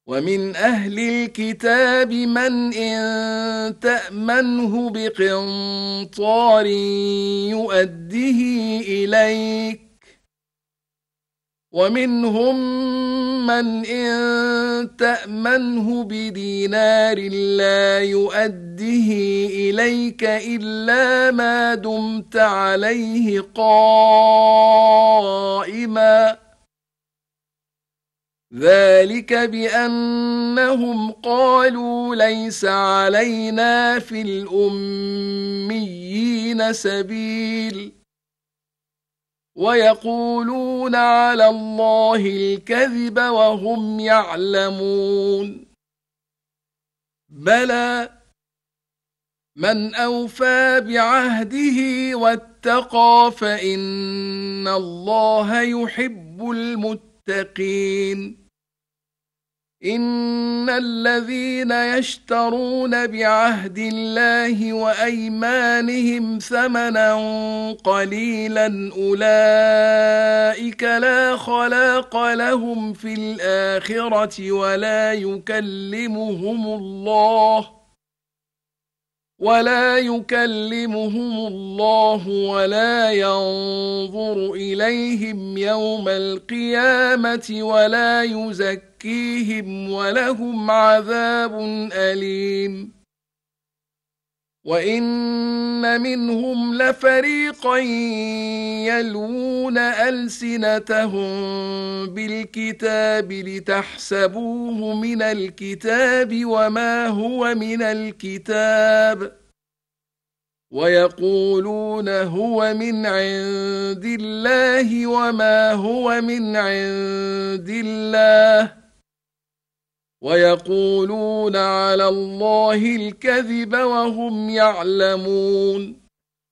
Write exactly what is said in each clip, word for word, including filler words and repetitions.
ومن أهل الكتاب من إن تأمنه بقنطار يؤده إليك، ومنهم من إن تأمنه بدينار لا يؤده إليك إلا ما دمت عليه قائما، ذلك بأنهم قالوا ليس علينا في الأميين سبيل، ويقولون على الله الكذب وهم يعلمون. بلى من أوفى بعهده واتقى فإن الله يحب المتقين. إن الذين يشترون بعهد الله وأيمانهم ثمنا قليلا أولئك لا خلاق لهم في الآخرة ولا يكلمهم الله ولا يكلمهم الله ولا ينظر إليهم يوم القيامة ولا يزكيهم ولهم عذاب أليم. وإن منهم لفريقا يلوون ألسنتهم بالكتاب لتحسبوه من الكتاب وما هو من الكتاب ويقولون هو من عند الله وما هو من عند الله ويقولون على الله الكذب وهم يعلمون.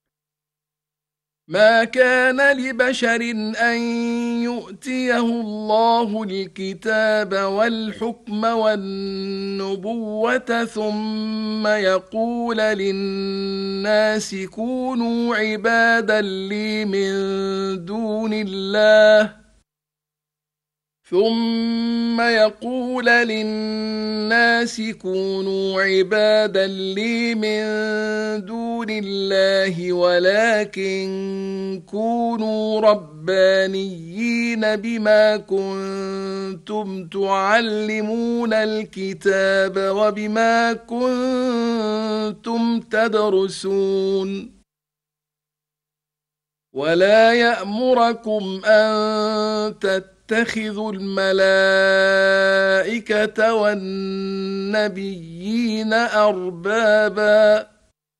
ما كان لبشر أن يؤتيه الله الكتاب والحكم والنبوة ثم يقول للناس كونوا عبادا لي من دون الله ثم يقول للناس كونوا عبادا لي من دون الله ولكن كونوا ربانيين بما كنتم تعلمون الكتاب وبما كنتم تدرسون. ولا يأمركم أن تتقوا اتخذوا الملائكة والنبيين أربابا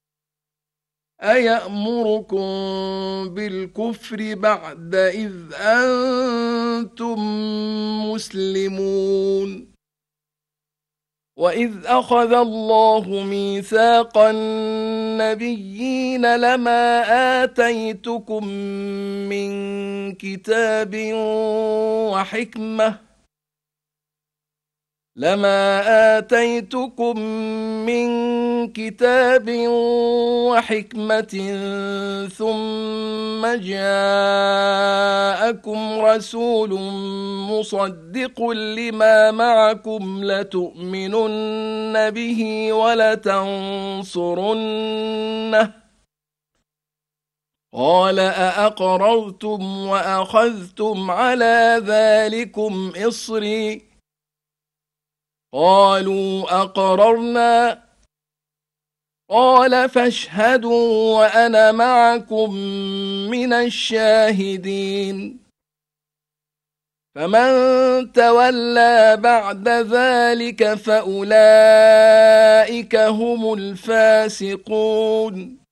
أيأمركم بالكفر بعد إذ أنتم مسلمون. وإذ أخذ الله ميثاق النبيين لما آتيتكم من كتاب وحكمة لما آتيتكم من كتاب وحكمة ثم جاءكم رسول مصدق لما معكم لتؤمنن به ولتنصرنه قال أأقررتم وأخذتم على ذلكم إصري قالوا أقررنا قال فاشهدوا وأنا معكم من الشاهدين. فمن تولى بعد ذلك فأولئك هم الفاسقون.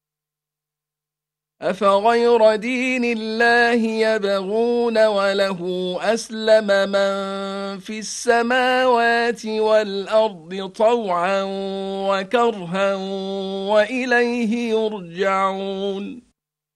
أفغير دين الله يبغون وله أسلم من في السماوات والأرض طوعا وكرها وإليه يرجعون.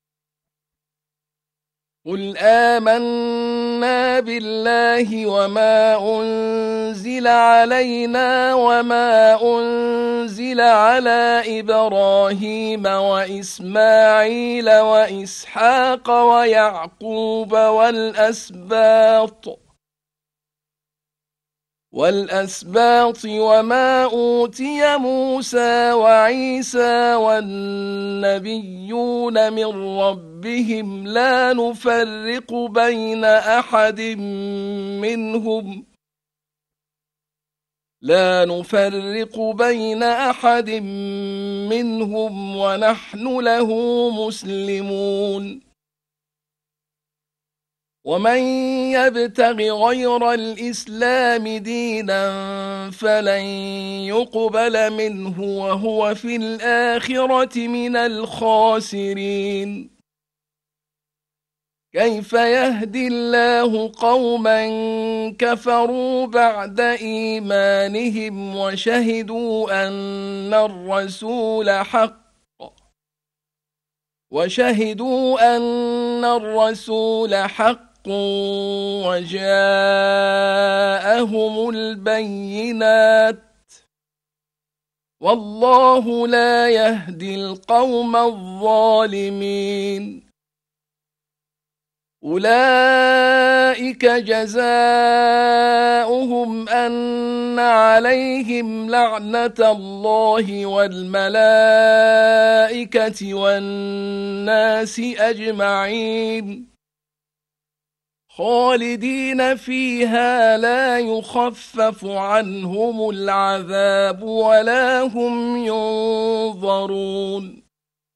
قل آمنا بالله وما أنزل علينا وما أنزل على إبراهيم وإسماعيل وإسحاق ويعقوب والأسباط والأسباط وما أوتي موسى وعيسى والنبيون من ربهم لا نفرق بين أحد منهم لا نفرق بين أحد منهم ونحن له مسلمون ومن يبتغ غير الإسلام دينا فلن يقبل منه وهو في الآخرة من الخاسرين كيف يهدي الله قوما كفروا بعد إيمانهم وشهدوا أن الرسول حق وشهدوا أن الرسول حق وجاءهم البينات والله لا يهدي القوم الظالمين أولئك جزاؤهم أن عليهم لعنة الله والملائكة والناس أجمعين خالدين فيها لا يخفف عنهم العذاب ولا هم ينظرون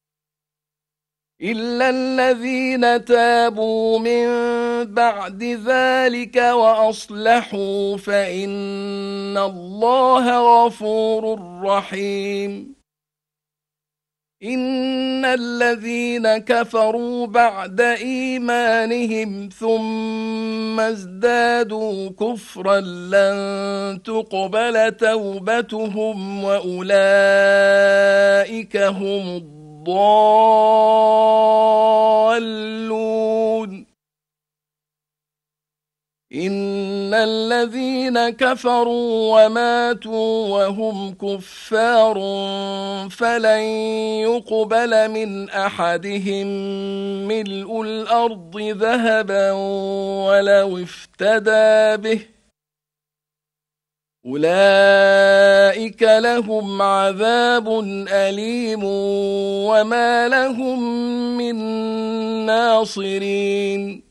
إلا الذين تابوا من بعد ذلك وأصلحوا فإن الله غفور رحيم إن الذين كفروا بعد إيمانهم ثم ازدادوا كفرا لن تقبل توبتهم وأولئك هم الضالون إن الذين كفروا وماتوا وهم كفار فلن يقبل من أحدهم ملء الأرض ذهبا ولو افتدى به أولئك لهم عذاب أليم وما لهم من ناصرين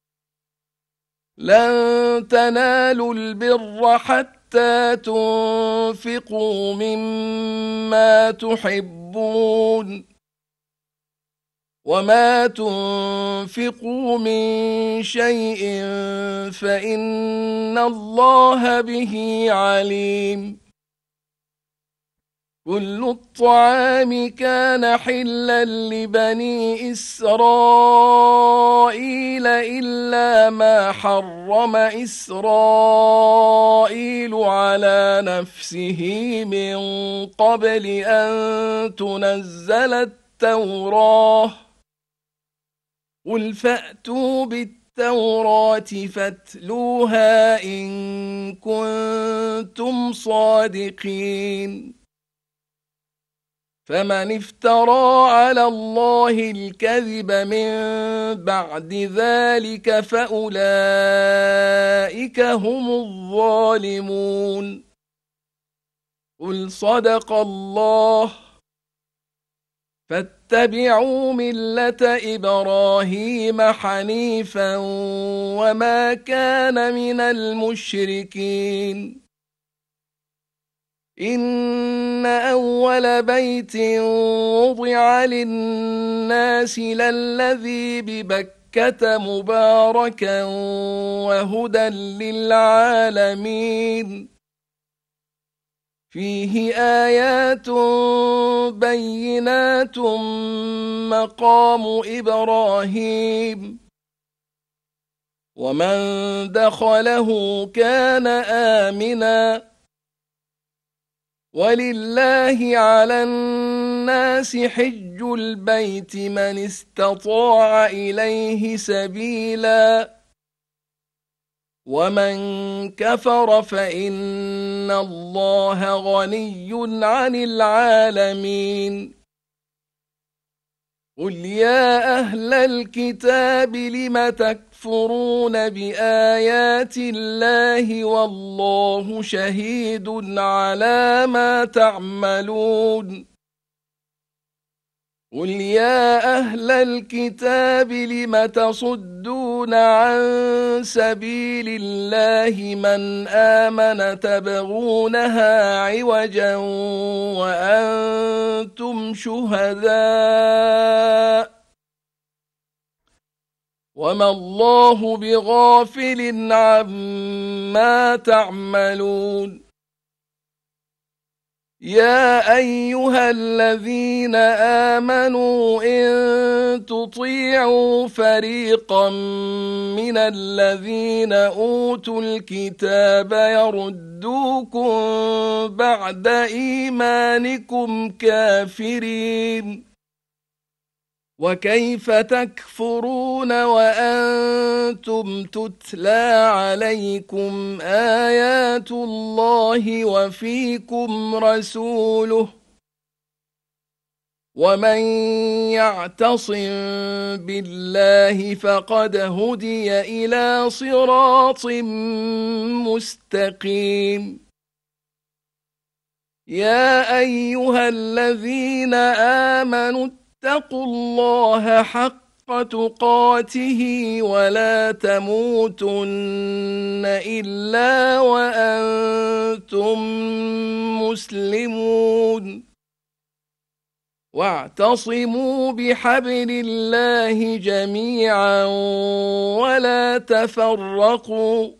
لن تنالوا البر حتى تنفقوا مما تحبون وما تنفقوا من شيء فإن الله به عليم كل الطعام كان حلا لبني إسرائيل إلا ما حرم إسرائيل على نفسه من قبل أن تنزل التوراة قل فأتوا بالتوراة فاتلوها إن كنتم صادقين فمن افترى على الله الكذب من بعد ذلك فأولئك هم الظالمون قل صدق الله فاتبعوا ملة إبراهيم حنيفا وما كان من المشركين إن أول بيت وضع للناس للذي ببكة مباركا وهدى للعالمين فيه آيات بينات مقام إبراهيم ومن دخله كان آمناً ولله على الناس حج البيت من استطاع إليه سبيلا ومن كفر فإن الله غني عن العالمين قل يا أهل الكتاب لم تكفرون بآيات الله والله شهيد على ما تعملون قل يا أهل الكتاب لم تصدون عن سبيل الله من آمن تبغونها عوجا وأنتم شهداء وما الله بغافل عما تعملون يا أيها الذين آمنوا إن تطيعوا فريقا من الذين أوتوا الكتاب يردوكم بعد إيمانكم كافرين وكيف تكفرون وأنتم تتلى عليكم آيات الله وفيكم رسوله ومن يعتصم بالله فقد هدي إلى صراط مستقيم يا أيها الذين آمنوا اتقوا الله حق تقاته ولا تموتن إلا وأنتم مسلمون واعتصموا بحبل الله جميعا ولا تفرقوا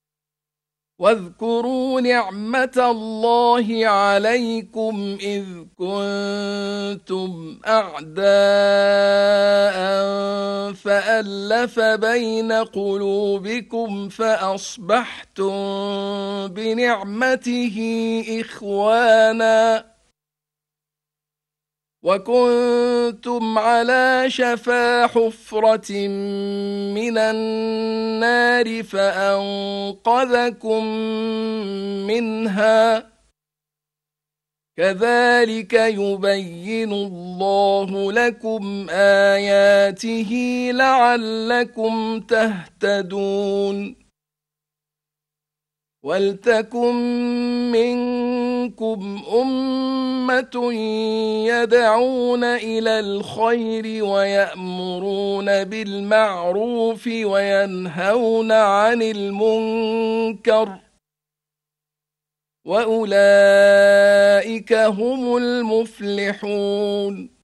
واذكروا نعمة الله عليكم إذ كنتم أعداء فألف بين قلوبكم فأصبحتم بنعمته إخوانا وكنتم على شفا حفرة من النار فأنقذكم منها كذلك يبين الله لكم آياته لعلكم تهتدون ولتكن منكم أمة يدعون إلى الخير ويأمرون بالمعروف وينهون عن المنكر وأولئك هم المفلحون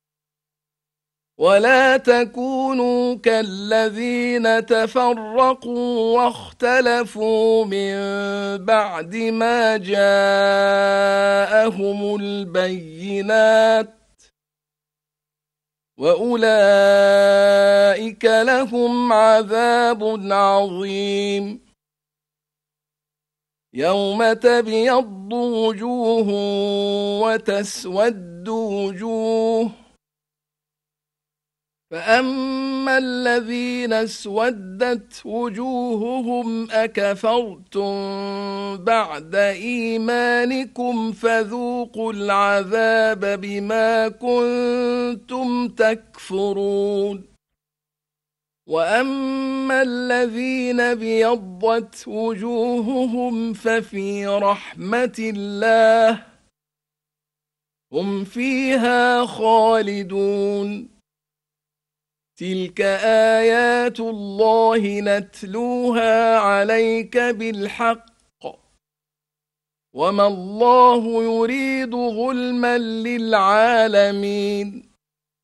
ولا تكونوا كالذين تفرقوا واختلفوا من بعد ما جاءهم البينات وأولئك لهم عذاب عظيم يوم تبيض وجوه وتسود وجوه فأما الذين اسودت وجوههم أكفرتم بعد إيمانكم فذوقوا العذاب بما كنتم تكفرون وأما الذين بيضت وجوههم ففي رحمة الله هم فيها خالدون تلك آيات الله نتلوها عليك بالحق وما الله يريد ظلما للعالمين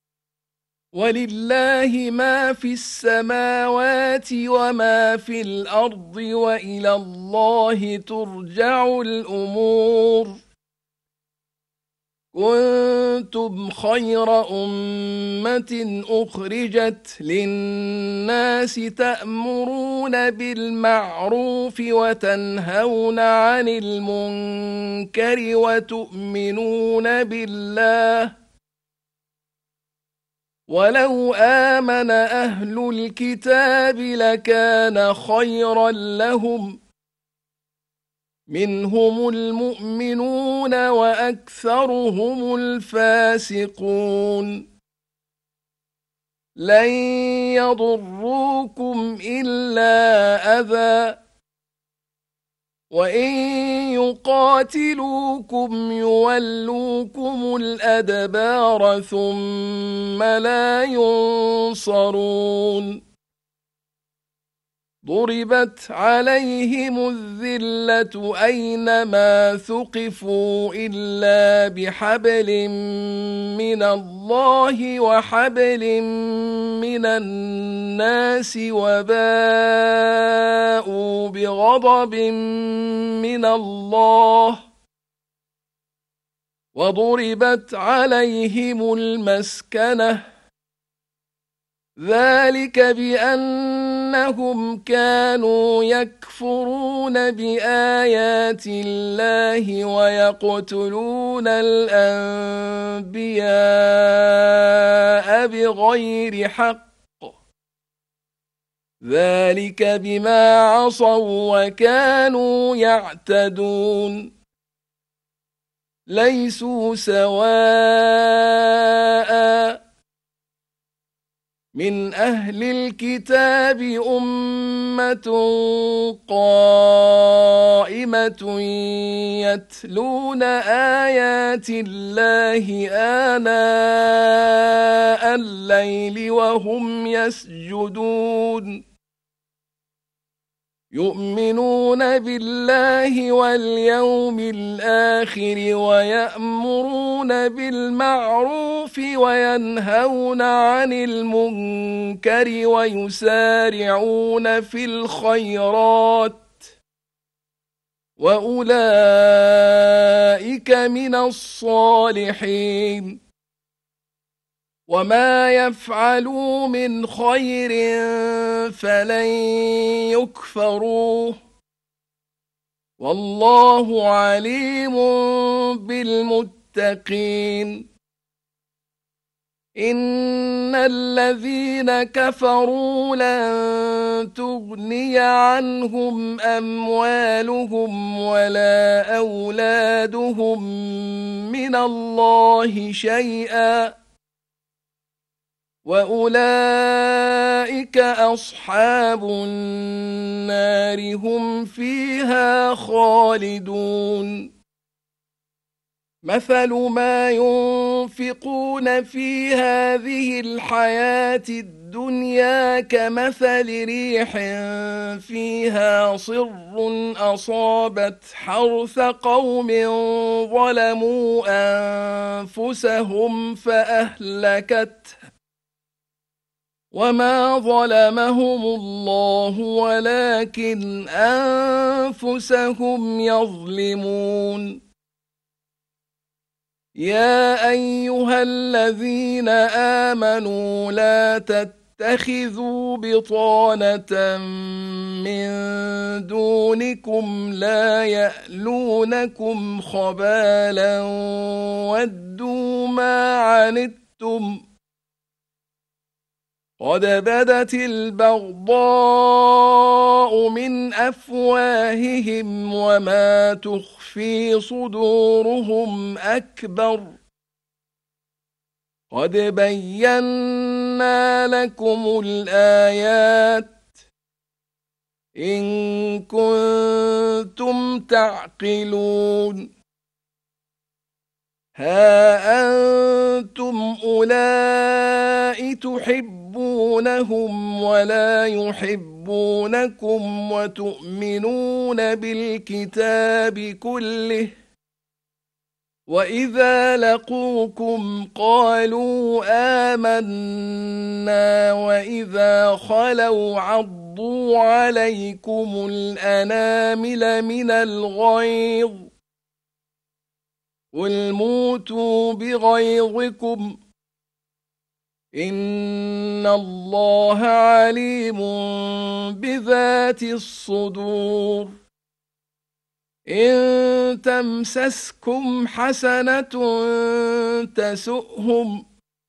ولله ما في السماوات وما في الأرض وإلى الله ترجع الأمور كنتم خير أمة أخرجت للناس تأمرون بالمعروف وتنهون عن المنكر وتؤمنون بالله ولو آمن أهل الكتاب لكان خيرا لهم منهم المؤمنون وأكثرهم الفاسقون لن يضروكم إلا أذى وإن يقاتلوكم يولوكم الأدبار ثم لا ينصرون ضربت عليهم الذلة أينما ثقفوا إلا بحبل من الله وحبل من الناس وباءوا بغضب من الله وضربت عليهم المسكنة ذلك بأنهم كانوا يكفرون بآيات الله ويقتلون الأنبياء بغير حق ذلك بما عصوا وكانوا يعتدون ليسوا سواء من أهل الكتاب أمة قائمة يتلون آيات الله آناء الليل وهم يسجدون يؤمنون بالله واليوم الآخر ويأمرون بالمعروف وينهون عن المنكر ويسارعون في الخيرات وأولئك من الصالحين وما يفعلوا من خير فلن يكفروه والله عليم بالمتقين إن الذين كفروا لن تغني عنهم أموالهم ولا أولادهم من الله شيئا وأولئك أصحاب النار هم فيها خالدون مثل ما ينفقون في هذه الحياة الدنيا كمثل ريح فيها صر أصابت حرث قوم ظلموا أنفسهم فأهلكته وما ظلمهم الله ولكن أنفسهم يظلمون يا أيها الذين آمنوا لا تتخذوا بطانة من دونكم لا يألونكم خبالا ودوا ما عنتم قد بدت البغضاء من أفواههم وما تخفي صدورهم أكبر قد بينا لكم الآيات إن كنتم تعقلون ها أنتم أولئك تحبونهم ولا يحبونكم وتؤمنون بالكتاب كله وإذا لقوكم قالوا آمنا وإذا خلوا عضوا عليكم الأنامل من الغيظ قل موتوا بغيظكم إن الله عليم بذات الصدور إن تمسسكم حسنة تسؤهم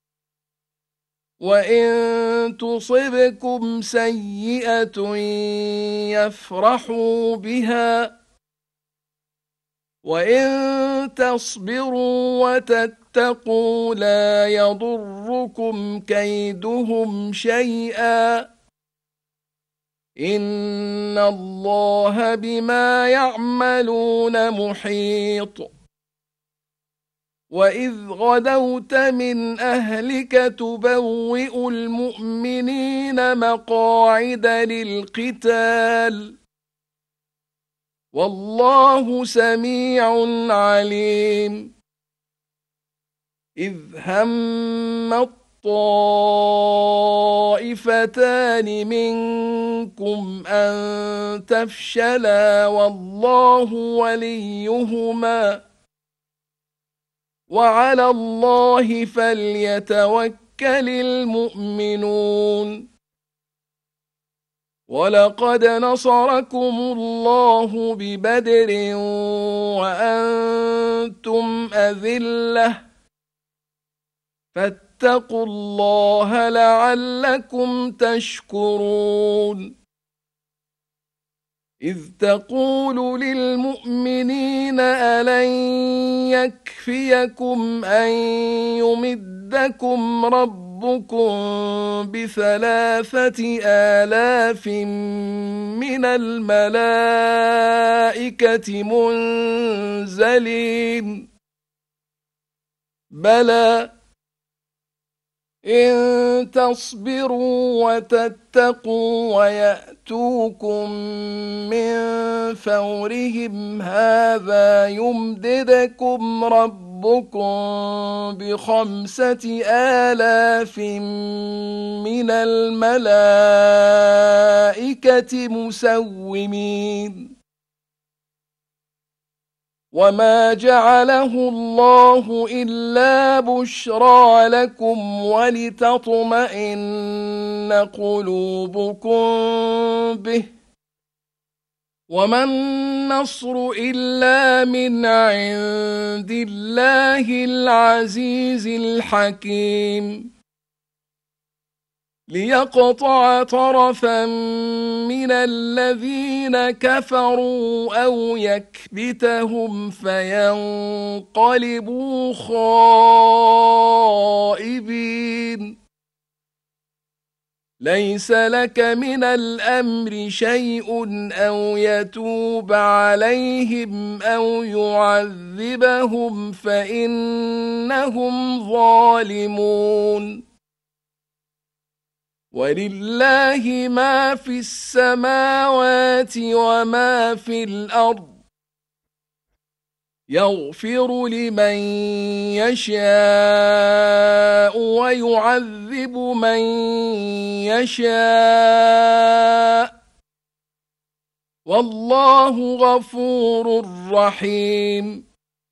وإن تصبكم سيئة يفرحوا بها وإن تصبروا وتتقوا لا يضركم كيدهم شيئا إن الله بما يعملون محيط وإذ غدوت من أهلك تبوئ المؤمنين مقاعد للقتال والله سميع عليم إذ هم الطائفتان منكم أن تفشلا والله وليهما وعلى الله فليتوكل المؤمنون ولقد نصركم الله ببدر وأنتم أذلة فاتقوا الله لعلكم تشكرون إذ تقول للمؤمنين ألن يكفيكم أن يمدكم ربكم بثلاثة آلاف من الملائكة منزلين بلى إن تصبروا وتتقوا ويأتوكم من فورهم هذا يمددكم ربكم بخمسة آلاف من الملائكة مسومين وما جعله الله إلا بشرى لكم ولتطمئن قلوبكم به وما النصر إلا من عند الله العزيز الحكيم ليقطع طرفا من الذين كفروا أو يكبتهم فينقلبوا خائبين ليس لك من الأمر شيء أو يتوب عليهم أو يعذبهم فإنهم ظالمون ولله ما في السماوات وما في الأرض يغفر لمن يشاء ويعذب من يشاء والله غفور رحيم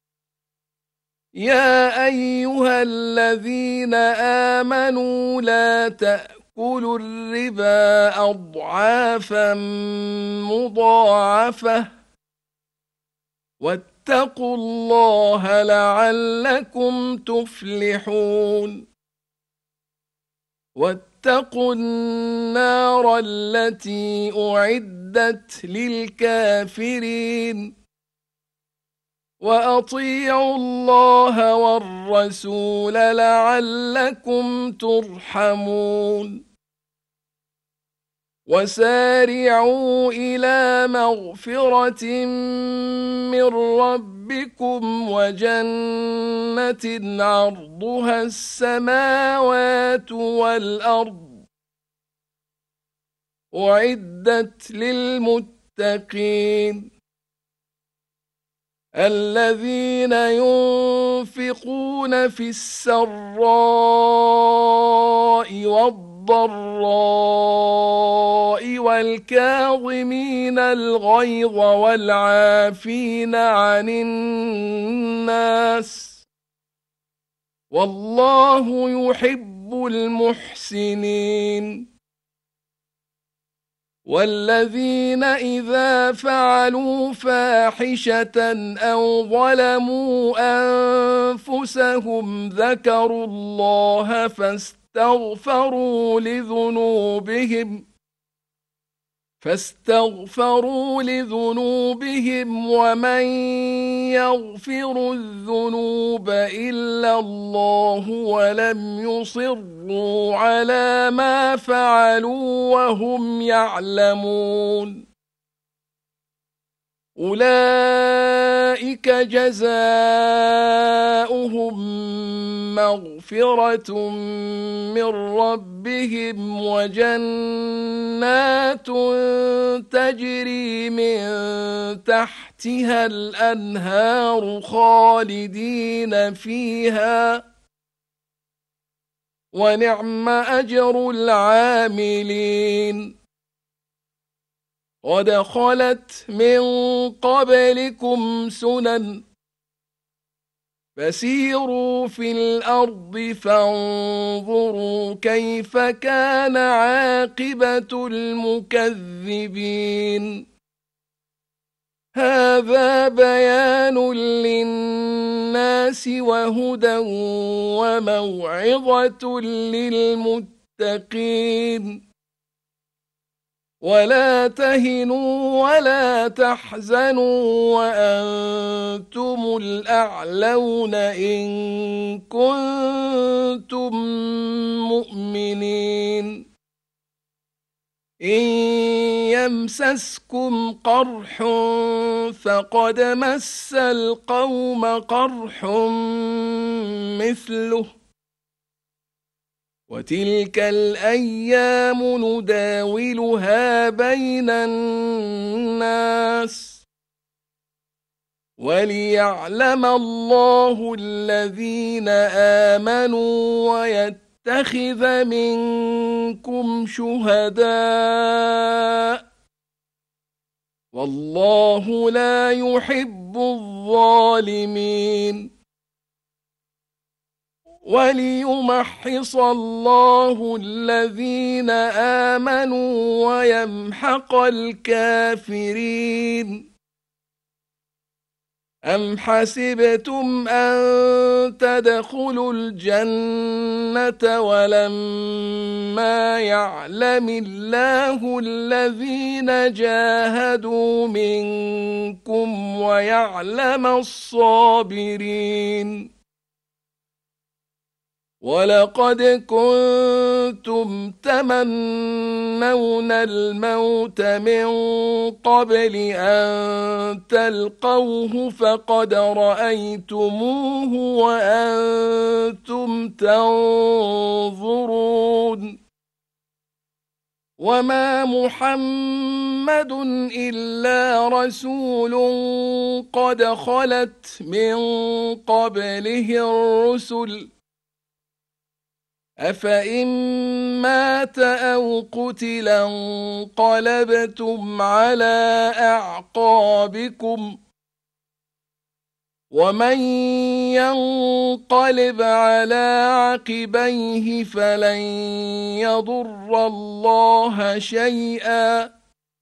يا أيها الذين آمنوا لا تأكلوا الربا أضعافا مضاعفة واتقوا الله لعلكم تفلحون واتقوا النار التي أعدت للكافرين وأطيعوا الله والرسول لعلكم ترحمون وسارعوا إلى مغفرة من ربكم وجنة عرضها السماوات والأرض أعدت للمتقين الذين ينفقون في السراء والضراء والكاظمين الغيظ والعافين عن الناس والله يحب المحسنين والذين إذا فعلوا فاحشة أو ظلموا أنفسهم ذكروا الله فاستغفروا لذنوبهم فاستغفروا لذنوبهم ومن يغفر الذنوب إلا الله ولم يصروا على ما فعلوا وهم يعلمون أولئك جزاؤهم مغفرة من ربهم وجنات تجري من تحتها الأنهار خالدين فيها ونعم أجر العاملين قد خلت من قبلكم سنن فسيروا في الأرض فانظروا كيف كان عاقبة المكذبين هذا بيان للناس وهدى وموعظة للمتقين ولا تهنوا ولا تحزنوا وأنتم الأعلون إن كنتم مؤمنين إن يمسسكم قرح فقد مس القوم قرح مثله وتلك الأيام نداولها بين الناس وليعلم الله الذين آمنوا ويتخذ منكم شهداء والله لا يحب الظالمين وليمحص الله الذين آمنوا ويمحق الكافرين أم حسبتم أن تدخلوا الجنة ولما يعلم الله الذين جاهدوا منكم ويعلم الصابرين ولقد كنتم تمنون الموت من قبل أن تلقوه فقد رأيتموه وأنتم تنظرون وما محمد إلا رسول قد خلت من قبله الرسل أفإن مات أو قتل انقلبتم على أعقابكم ومن ينقلب على عقبيه فلن يضر الله شيئا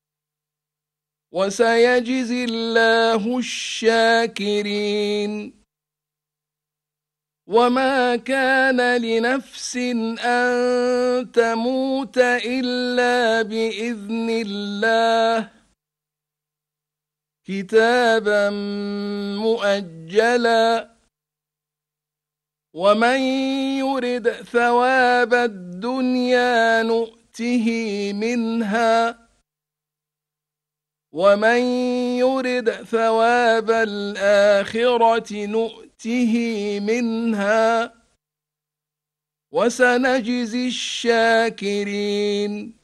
وسيجزي الله الشاكرين وما كان لنفس أن تموت إلا بإذن الله كتابا مؤجلا ومن يرد ثواب الدنيا نؤته منها ومن يرد ثواب الآخرة نؤته منها وسنجزي الشاكرين